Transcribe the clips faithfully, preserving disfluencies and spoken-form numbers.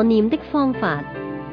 助念的方法。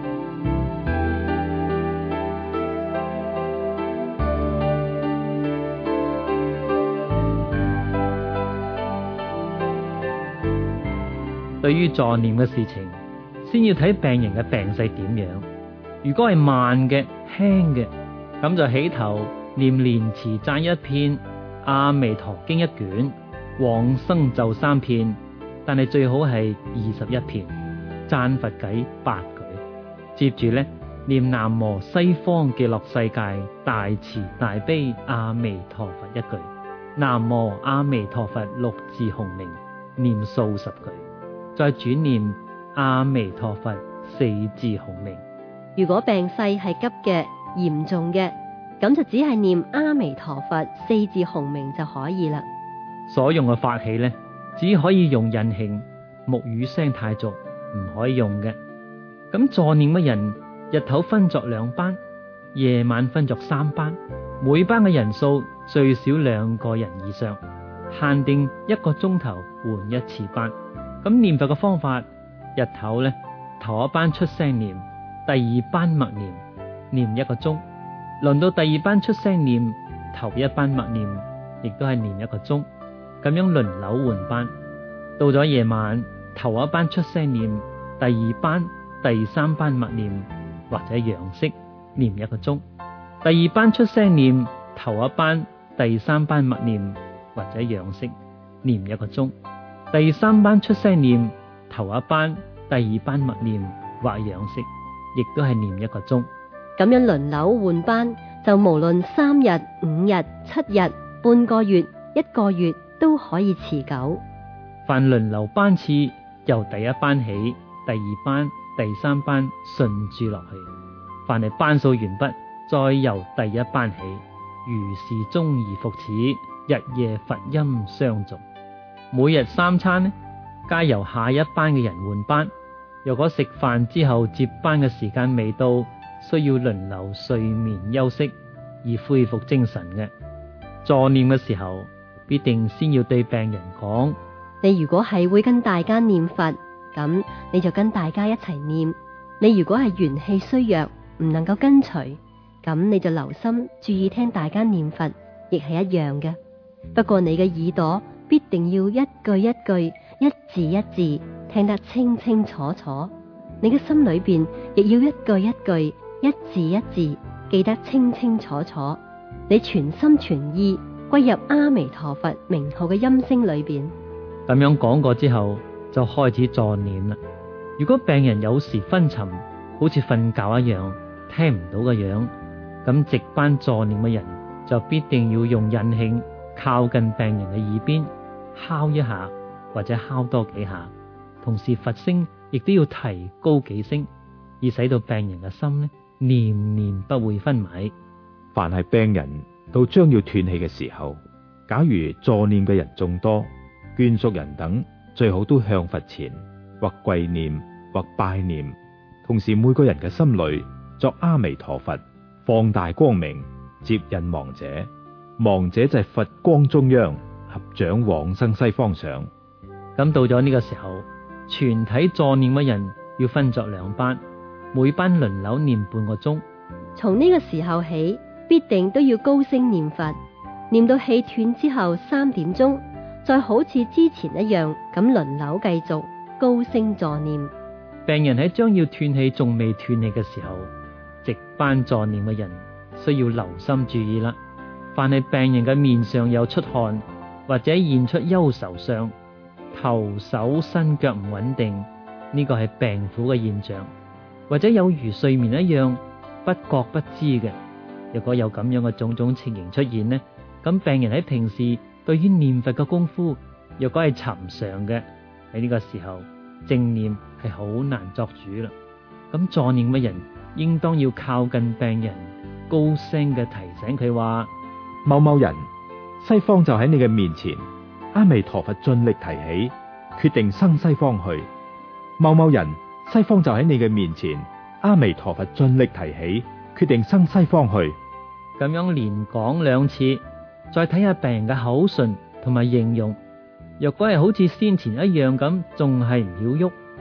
對於助念嘅事情，先要睇病人嘅病勢點樣。如果係慢嘅、輕嘅，咁就起頭念蓮池讚一篇，阿彌陀經一卷，往生咒三篇，但係最好係二十一篇，讚佛偈八句。接住呢，念南無西方極樂世界大慈大悲阿彌陀佛一句，南無阿彌陀佛六字洪名，念數十句。再轉念阿彌陀佛四字洪名。 如果病勢係急嘅、嚴重嘅，咁就只係念阿彌陀佛四字洪名就可以啦。 所用嘅法器呢，只可以用印磬、木魚聲太俗，唔可以用嘅。咁助念嘅人，日頭分作兩班，夜晚分作三班，每班嘅人數最少兩個人以上，限定一個鐘頭換一次班。咁念佛嘅方法，日頭呢，頭一班出聲念，第二班默念，念一個鐘。輪到第二班出聲念，頭一班默念，亦都係念一個鐘。咁樣輪流換班。到咗夜晚，頭一班出聲念，第二班、第三班默念或者養息，念一個鐘。第二班出聲念，頭一班、第三班默念或者養息，念一個鐘。第三班出聲念，頭一班、第二班默念或養息，亦都係念一個鐘。 咁樣輪流換班，就無論三日、五日、七日、半個月、一個月都可以持久。 凡輪流班次，由第一班起，第二班、第三班順住落去。凡係班數完畢，再由第一班起，如是終而復始，日夜佛音相續。每日三餐呢，皆由下一班嘅人換班。若果食飯之後接班嘅時間未到，需要輪流睡眠休息，以恢復精神嘅。助念嘅時候，必定先要對病人講： 你如果係會跟大家念佛，咁你就跟大家一齊念；你如果係元氣衰弱，唔能夠跟隨，咁你就留心注意聽大家念佛，亦係一樣嘅。不過你嘅耳朵必定要一句一句、一字一字聽得清清楚楚，你嘅心裏邊亦要一句一句、一字一字記得清清楚楚。你全心全意歸入阿彌陀佛名號嘅音聲裏邊。 咁樣講過之後，就開始助念啦。如果病人有時昏沉，好似瞓覺一樣，聽唔到嘅樣，咁值班助念嘅人就必定要用印磬靠近病人嘅耳邊敲一下，或者敲多幾下，同時佛聲亦都要提高幾聲，以使到病人嘅心呢念念不會昏迷。 凡係病人到將要斷氣嘅時候，假如助念嘅人眾多，眷屬人等最好都向佛前或跪念或拜念，同時每個人嘅心裏作阿彌陀佛，放大光明接引亡者，亡者就係佛光中央，合掌往生西方上。 咁到咗呢個時候，全體助念嘅人要分作兩班，每班輪流念半個鐘。 從呢個時候起，必定都要高聲念佛，念到氣斷之後三點鐘，再好似之前一樣咁輪流繼續高聲助念。 病人喺將要斷氣仲未斷氣嘅時候，值班助念嘅人需要留心注意啦。凡係病人嘅面上有出汗，或者現出憂愁相，頭手身腳唔穩定，呢個係病苦嘅現象，或者有如睡眠一樣不覺不知嘅。如果有咁樣嘅種種情形出現呢，咁病人喺平時對於念佛嘅功夫，若果係尋常嘅，喺呢個時候正念係好難作主啦。咁助念嘅人應當要靠近病人，高聲嘅提醒佢話： 某某人，西方就喺你嘅面前，阿彌陀佛盡力提起，決定生西方去。某某人，西方就喺你嘅面前，阿彌陀佛盡力提起，決定生西方去。 咁樣連講兩次，再睇下病人嘅口唇同埋形容。若果係好似先前一樣咁，仲係唔曉喐，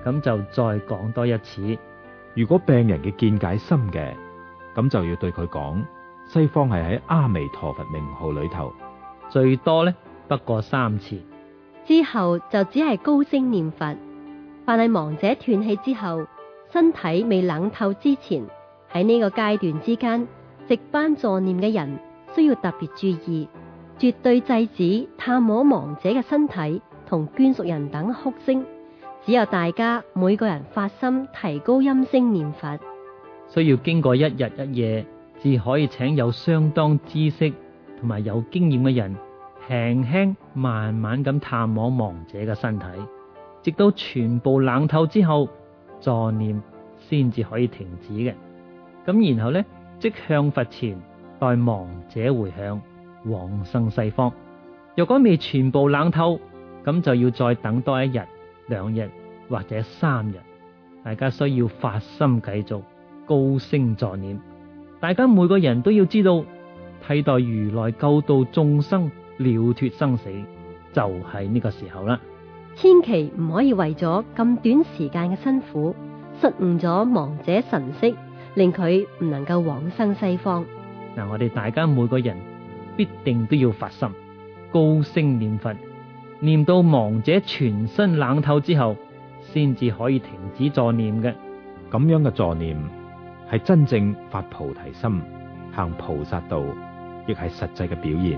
咁就再講多一次。 如果病人嘅見解深嘅，咁就要對佢講，西方係喺阿彌陀佛名號裏頭， 最多呢不過三次。 之後就只係高聲念佛。凡係亡者斷氣之後，身體未冷透之前，喺呢個階段之間，值班助念嘅人需要特別注意，絕對制止探摸亡者嘅身體同眷屬人等哭聲。只有大家每個人發心提高音聲念佛， 需要經過一日一夜，至可以請有相當知識同埋有經驗嘅人，輕輕慢慢咁探摸亡者嘅身體，直到全部冷透之後，助念先至可以停止嘅。咁然後呢，即向佛前代亡者回向往生西方。若果未全部冷透，咁就要再等多一日、兩日或者三日，大家需要發心繼續高聲助念。大家每個人都要知道，替代如來救度眾生、了脫生死，就係呢個時候啦。 千祈唔可以為咗咁短時間嘅辛苦，失誤咗亡者神識，令佢唔能夠往生西方。 嗱，我哋大家每個人必定都要發心，高聲念佛，念到亡者全身冷透之後，先至可以停止助念嘅。 咁樣嘅助念係真正發菩提心，行菩薩道，亦係實際嘅表現。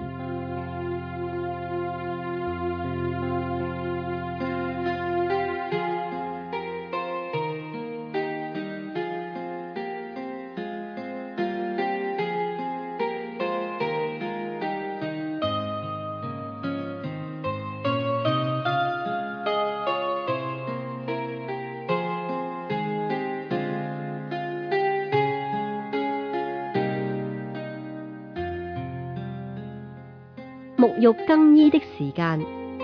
沐浴更衣的時間，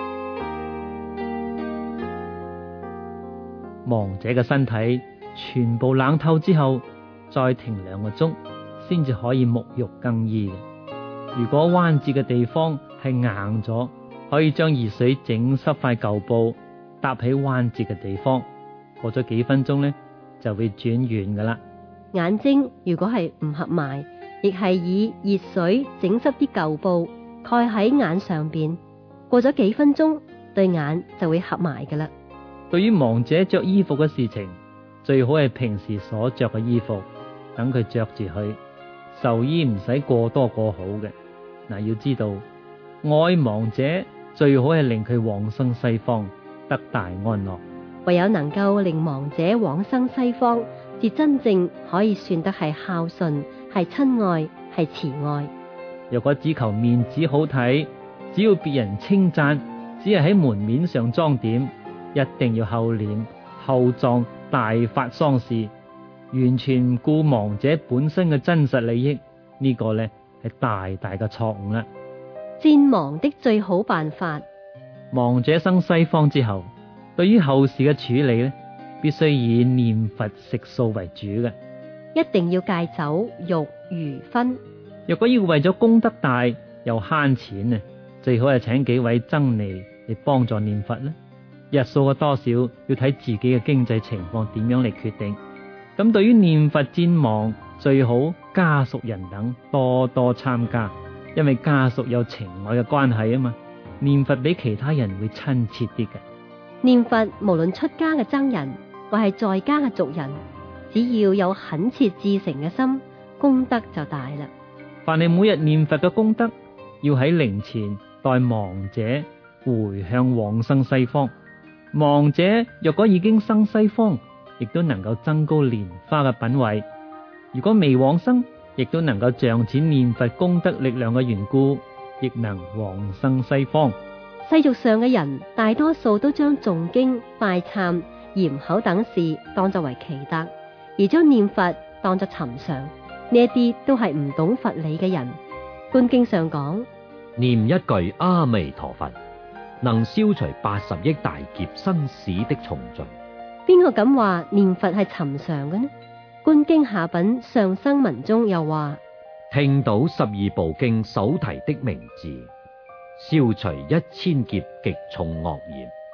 亡者嘅身體全部冷透之後，再停兩個鐘，先至可以沐浴更衣嘅。如果彎折嘅地方係硬咗，可以將熱水整濕塊舊布搭喺彎折嘅地方，過咗幾分鐘呢，就會轉軟噶啦。 眼睛如果係唔合埋，亦係以熱水整濕啲舊布蓋喺眼上邊，過咗幾分鐘，對眼就會合埋噶啦。 對於亡者着衣服嘅事情，最好係平時所着嘅衣服，等佢着住去，壽衣唔使過多過好嘅。嗱，要知道愛亡者最好係令佢往生西方，得大安樂。 唯有能夠令亡者往生西方，至真正可以算得係孝順，係親愛，係慈愛。 若果只求面子好睇，只要別人稱讚，只係喺門面上裝點，一定要厚臉厚葬大發喪事，完全唔顧亡者本身嘅真實利益，呢、這個呢係大大嘅錯誤啦。 戰亡的最好辦法， 亡者生西方之後，對於後事嘅處理呢，必須以念佛食素為主嘅， 一定要戒酒肉魚葷。 若果要為咗功德大又慳錢啊，最好係請幾位僧尼嚟幫助念佛啦。日數嘅多少要睇自己嘅經濟情況點樣嚟決定。咁對於念佛戰亡，最好家屬人等多多參加，因為家屬有情愛嘅關係啊嘛，念佛比其他人會親切啲嘅。 念佛無論出家嘅僧人或係在家嘅俗人，只要有懇切至誠嘅心，功德就大啦。 凡係每日念佛嘅功德，要喺靈前代亡者回向往生西方。亡者若果已經生西方，亦都能夠增高蓮花嘅品位；如果未往生，亦都能夠仗此念佛功德力量嘅緣故，亦能往生西方。 世俗上嘅人大多數都將誦經、拜懺、嚴口等事當作為奇特，而將念佛當作尋常。呢一啲都係唔懂佛理嘅人。觀經上講， 念一句阿彌陀佛，能消除八十億大劫生死的重罪。 邊個敢話念佛係尋常嘅呢？觀經下品上生文中又話， 聽到十二部經首提的名字，消除一千劫極重惡業，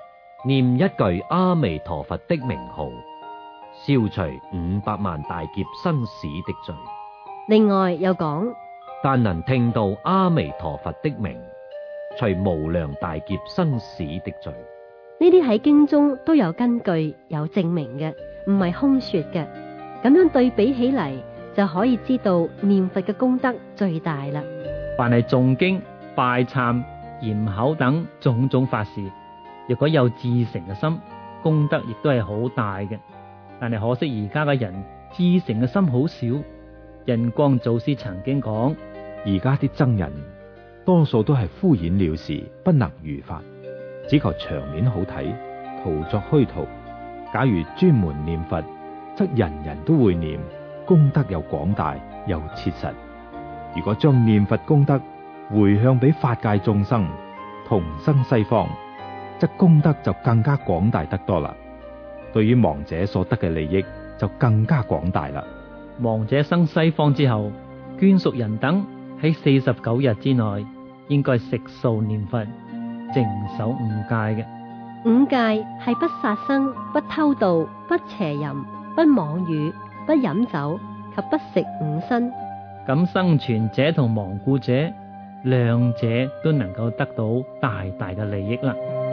念一句阿彌陀佛的名號，消除五百萬大劫生死的罪。 另外又講， 但能聽到阿彌陀佛的名，除無量大劫生死的罪。 呢啲喺經中都有根據有證明嘅，唔係空說嘅。咁樣對比起嚟，就可以知道念佛嘅功德最大啦。 凡係誦經、拜懺、嚴口等種種法事，若果有至誠嘅心，功德亦都係好大嘅。但係可惜而家嘅人至誠嘅心好少。印光祖師曾經講， 而家啲僧人多數都係敷衍了事，不能如法，只求場面好睇，徒作虛圖。假如專門念佛，則人人都會念，功德又廣大又切實。如果將念佛功德回向俾法界眾生，同生西方，則功德就更加廣大得多啦。對於亡者所得嘅利益就更加廣大啦。 亡者生西方之後，眷屬人等喺四十九日之內，應該食素念佛，淨守五戒嘅。 五戒係不殺生、不偷盜、不邪淫、不妄語、不飲酒及不食五辛。 咁生存者同亡故者兩者都能夠得到大大嘅利益啦。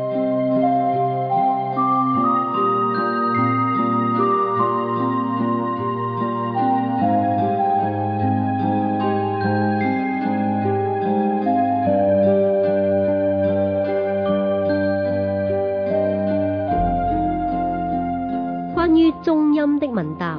關於中陰的問答，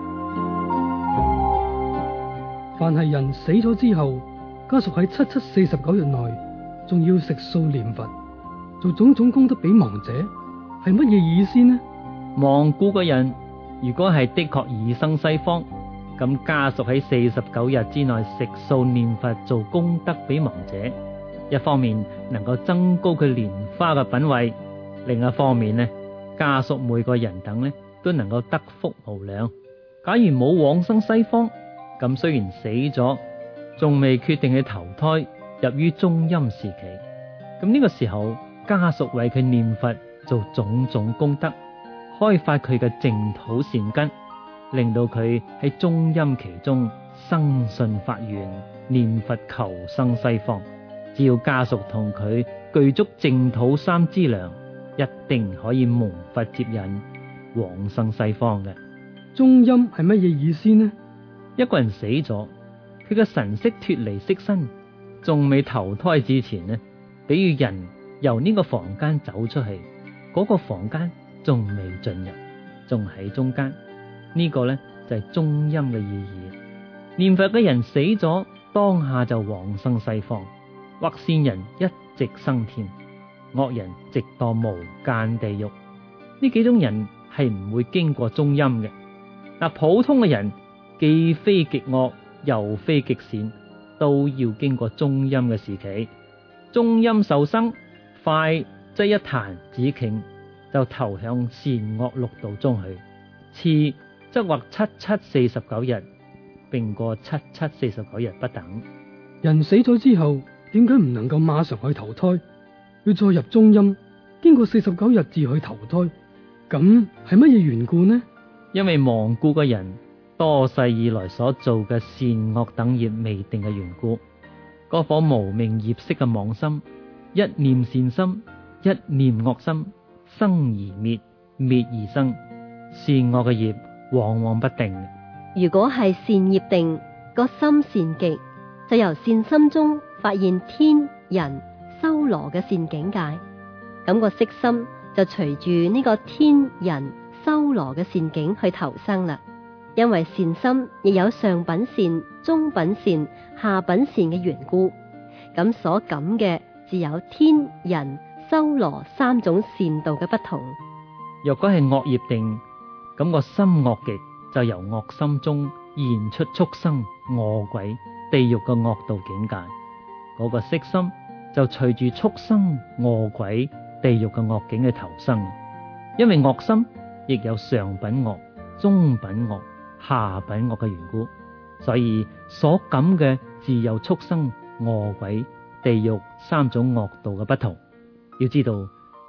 凡係人死咗之後，家屬喺七七四十九日內，仲要食素念佛，做種種功德俾亡者，係乜嘢意思呢？ 亡故嘅人如果係的確已生西方，咁家屬喺四十九日之內食素念佛做功德俾亡者，一方面能夠增高佢蓮花嘅品位，另一方面呢，家屬每個人等呢都能夠得福無量。假如冇往生西方，咁雖然死咗，仲未決定去投胎入於中陰時期，咁呢個時候家屬為佢念佛做種種功德，開發佢嘅淨土善根，令到佢喺中陰期中生信發願，念佛求生西方。只要家屬同佢具足淨土三資糧，一定可以蒙佛接引往生西方嘅。 中陰係乜嘢意思呢？ 一個人死咗，佢嘅神識脫離色身，仲未投胎之前呢，比如人由呢個房間走出去，嗰、那個房間仲未進入，仲喺中間，呢、這個呢，就係、是、中陰嘅意義。念佛嘅人死咗，當下就往生西方，或善人一直生天，惡人直墮無間地獄。呢幾種人係唔會經過中陰嘅。嗱，普通嘅人既非極惡又非極善，都要經過中陰嘅時期。中陰受生，快則一彈指頃就投向善惡六道中去，次則或七七四十九日，並過七七四十九日不等。 人死咗之後，點解唔能夠馬上去投胎，要再入中陰，經過四十九日至去投胎？咁係乜嘢緣故呢？ 因為亡故嘅人多世以來所做嘅善惡等業未定嘅緣故，嗰顆無明業識嘅妄心，一念善心，一念惡心，生而滅，滅而生，善惡嘅業往往不定。 如果係善業定，個心善極，就由善心中發現天人修羅嘅善境界，咁個色心就隨住呢個天人修羅嘅善境去投生啦。因為善心亦有上品善、中品善、下品善嘅緣故，咁所感嘅只有天人修羅三種善道嘅不同。 若果係惡業定，咁個心惡極，就由惡心中現出畜生、餓鬼、地獄嘅惡道境界。嗰、那個色心就隨住畜生、餓鬼、地獄嘅惡境去投生。因為惡心亦有上品惡、中品惡、下品惡嘅緣故，所以所感嘅自有畜生、餓鬼、地獄三種惡道嘅不同。要知道，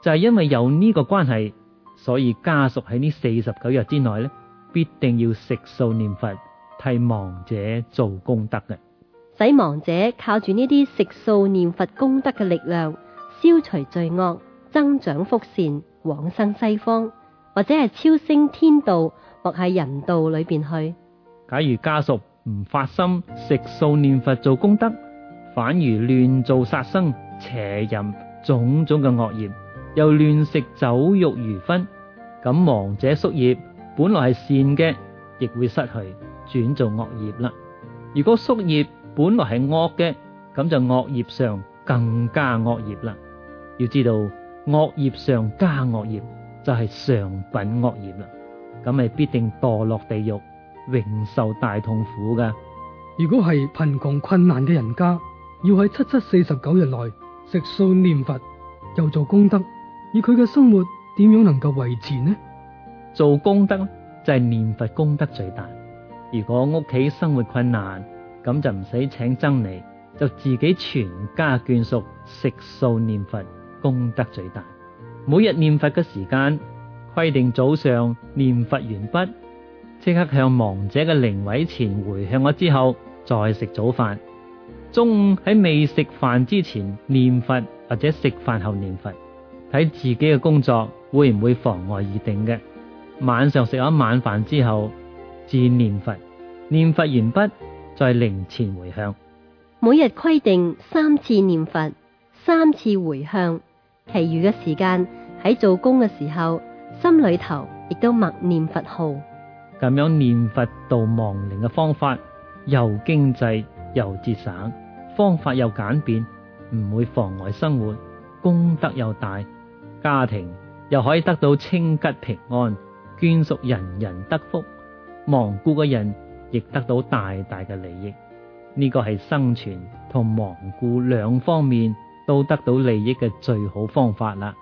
就係因為有呢個關係，所以家屬喺呢四十九日之內咧，必定要食素念佛，替亡者做功德嘅。 使亡者靠住呢啲食素念佛功德嘅力量，消除罪惡，增長福善，往生西方，或者係超升天道，或係人道裏邊去。 假如家屬唔發心食素念佛做功德，反而亂做殺生、邪淫種種嘅惡業，又亂食酒肉魚葷，咁亡者宿業本來係善嘅，亦會失去，轉做惡業啦。如果宿業本來係惡嘅，咁就惡業上更加惡業啦。要知道惡業上加惡業就係上品惡業啦，咁係必定墮落地獄，永受大痛苦噶。 如果係貧窮困難嘅人家，要喺七七四十九日內食素念佛，又做功德，而佢嘅生活點樣能夠維持呢？ 做功德就係念佛功德最大。如果屋企生活困難，咁就唔使請僧嚟，就自己全家眷屬食素念佛，功德最大。每日念佛嘅時間規定早上念佛完畢，即刻向亡者嘅靈位前回向咗之後，再食早飯。中午喺未食飯之前念佛，或者食飯後念佛，睇自己嘅工作會唔會妨礙而定嘅。晚上食咗晚飯之後至念佛，念佛完畢再靈前回向。 每日規定三次念佛，三次回向，其餘嘅時間喺做工嘅時候，心裏頭亦都默念佛號。 咁樣念佛度亡靈嘅方法又經濟又節省，方法又簡便，唔會妨礙生活，功德又大，家庭又可以得到清吉平安，眷屬人人得福，亡故嘅人亦得到大大嘅利益。呢個係生存同亡故兩方面都得到利益嘅最好方法啦。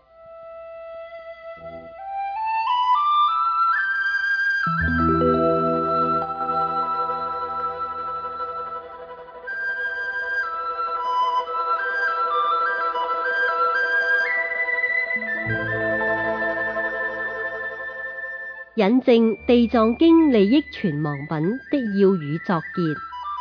引證《地藏經》利益存亡品的要語作結。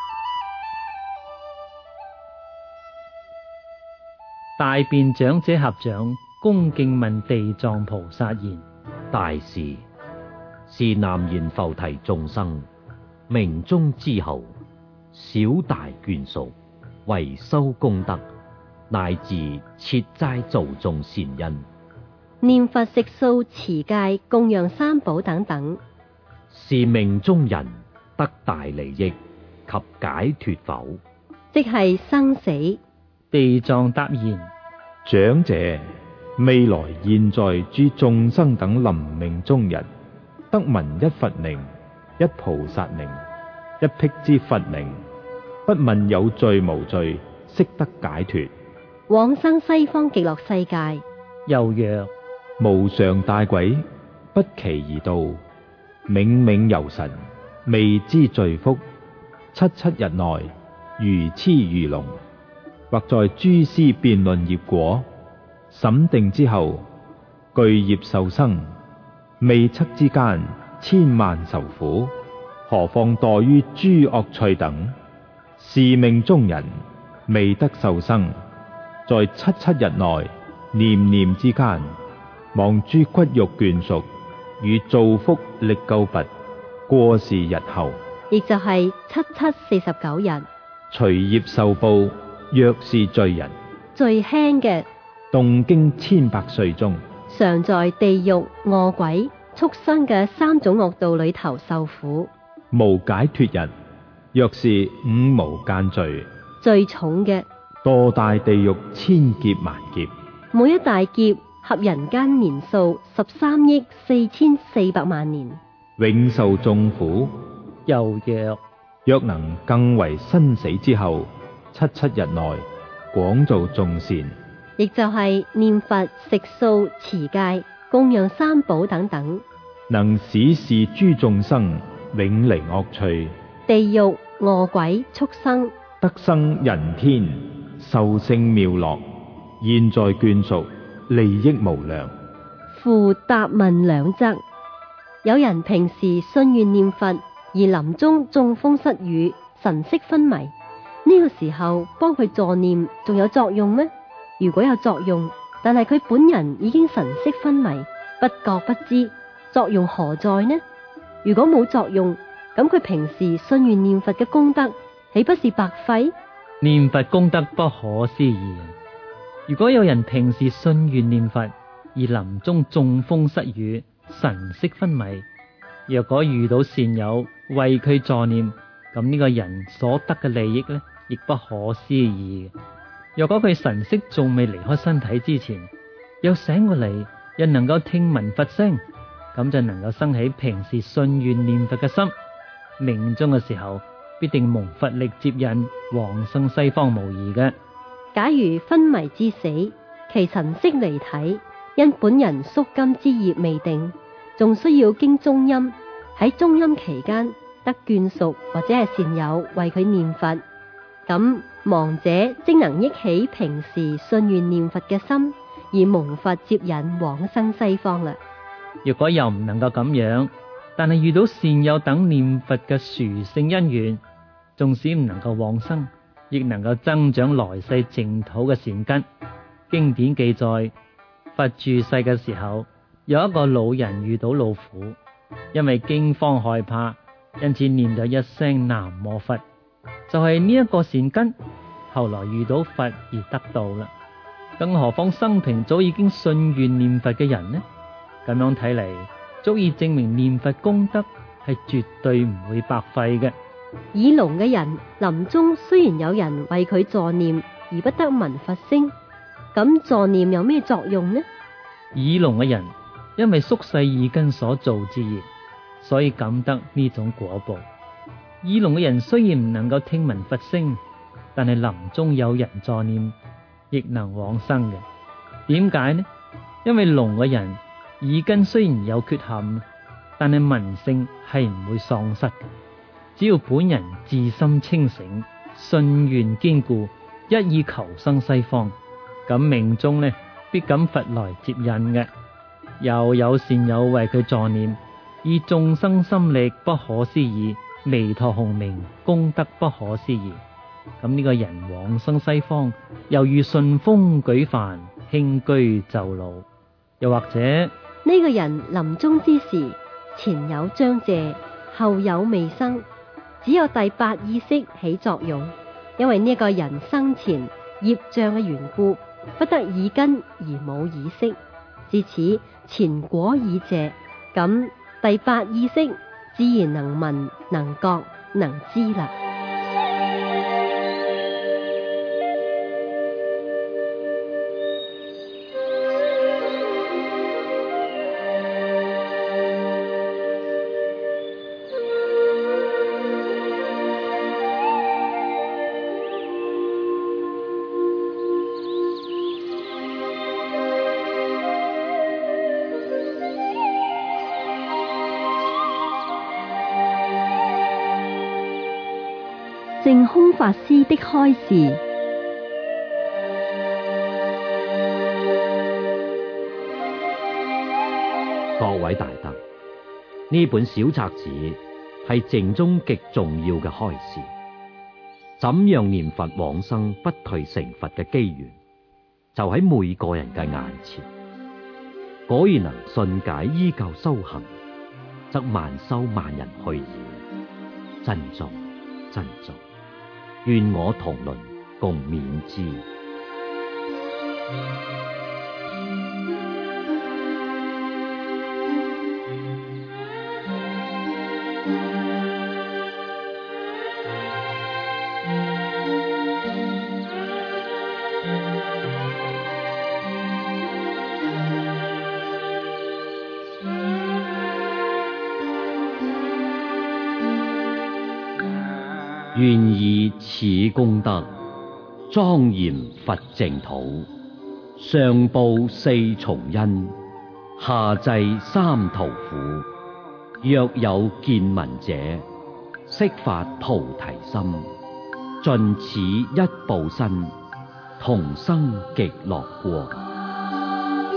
大辯長者合掌恭敬問地藏菩薩言： 大士，是南閻浮提眾生命終之後，小大眷屬為修功德，乃至設齋造眾善因， 念佛食素持戒供養三寶等等， 是命中人得大利益及解脫否？ 即係生死。 地藏答言： 長者，未來現在諸眾生等臨命終日，得聞一佛名，一菩薩名，一辟支佛名，不問有罪無罪，悉得解脫， 往生西方極樂世界。 又曰： 無上大鬼，不期而到，冥冥遊神，未知罪福，七七日內如痴如聾，或在諸師辯論業果，審定之後具業受生，未測之間千萬受苦，何況墮於諸惡趣等？是命中人未得受生，在七七日內念念之間，望諸骨肉眷屬與造福力救拔，過是日後， 亦就係七七四十九日， 隨業受報。若是罪人， 最輕嘅， 動經千百歲中， 常在地獄、餓鬼、畜生嘅三種惡道裏頭受苦。 無解脫人，若是五無間罪， 最重嘅， 墮大地獄千劫萬劫， 每一大劫合人間年數十三億四千四百萬年， 永受眾苦。 又曰： 若能更為生死之後七七日內廣造眾善， 亦就係念佛、食素、持戒、供養三寶等等， 能使是諸眾生永離惡趣， 地獄、餓鬼、畜生得生人天，受勝妙樂。現在眷屬利益無量。 附答問兩則。有人平時信願念佛，而臨終中風失語，神色昏迷，呢個時候幫佢助念仲有作用咩？如果有作用，但係佢本人已經神色昏迷，不覺不知，作用何在呢？如果冇作用，咁佢平時信願念佛嘅功德豈不是白費？ 念佛功德不可思議。如果有人平時信願念佛，而臨終中風失語，神色昏迷，若果遇到善友為佢助念，咁呢個人所得嘅利益呢，亦不可思議。若果佢神色仲未離開身體之前，又醒過嚟，又能夠聽聞佛聲，咁就能夠生起平時信願念佛嘅心，命終嘅時候必定蒙佛力接引，往生西方無疑嘅。 假如昏迷之死，其神色離體，因本人宿今之業未定，仲需要經中陰，喺中陰期間得眷屬或者係善友為佢念佛，咁亡者即能憶起平時信願念佛嘅心，而蒙佛接引往生西方啦。 若果又唔能夠咁樣，但係遇到善友等念佛嘅殊勝因緣，縱使唔能夠往生，亦能夠增長來世淨土嘅善根。經典記載，佛住世嘅時候，有一個老人遇到老虎，因為驚慌害怕，因此念咗一聲南無佛，就係呢一個善根，後來遇到佛而得到啦。更何況生平早已經信願念佛嘅人呢？咁樣睇嚟，足以證明念佛功德係絕對唔會白費嘅。 耳聾嘅人臨終雖然有人為佢助念，而不得聞佛聲，咁助念有咩作用呢？ 耳聾嘅人因為宿世二根所造之業，所以感得呢種果報。耳聾嘅人雖然唔能夠聽聞佛聲，但係臨終有人助念，亦能往生嘅。點解呢？因為聾嘅人耳根雖然有缺陷，但係聞性係唔會喪失嘅。只要本人自心清醒，信願堅固，一意求生西方，咁命中呢必感佛來接引嘅。又有善友為佢助念，以眾生心力不可思議，彌陀洪名功德不可思議。咁呢個人往生西方，猶如順風舉帆，輕居就路。又或者呢個人臨終之時，前有張謝，後有未生，只有第八意識起作用。因為呢個人生前業障嘅緣故，不得耳根而冇意識，至此前果已謝，咁第八意識自然能聞、能覺、能知啦。淨空法師的開示。 各位大德，呢本小冊子係淨宗極重要嘅開示，怎樣念佛往生不退成佛嘅機緣，就喺每個人嘅眼前。果然能信解依舊修行，則萬修萬人去矣。珍重，珍重。願我同倫共勉之。願以此功德莊嚴佛淨土，上報四重恩，下濟三途苦。若有見聞者，悉發菩提心，盡此一報身，同生極樂國。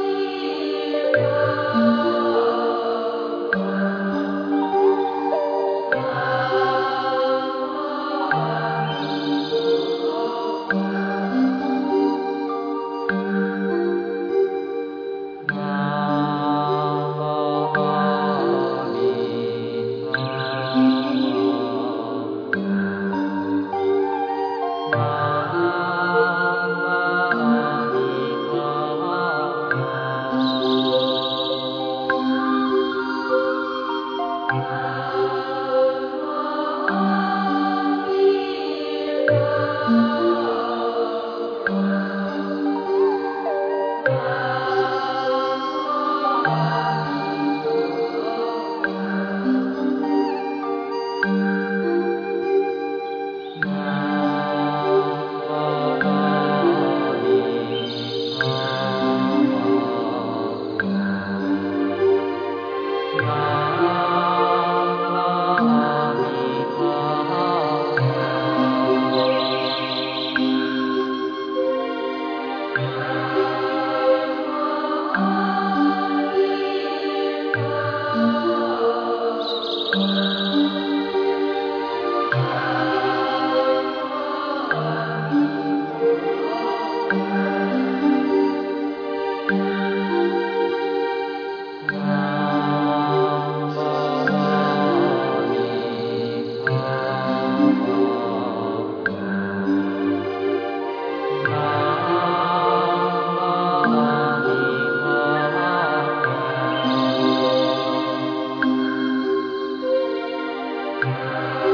Thank you.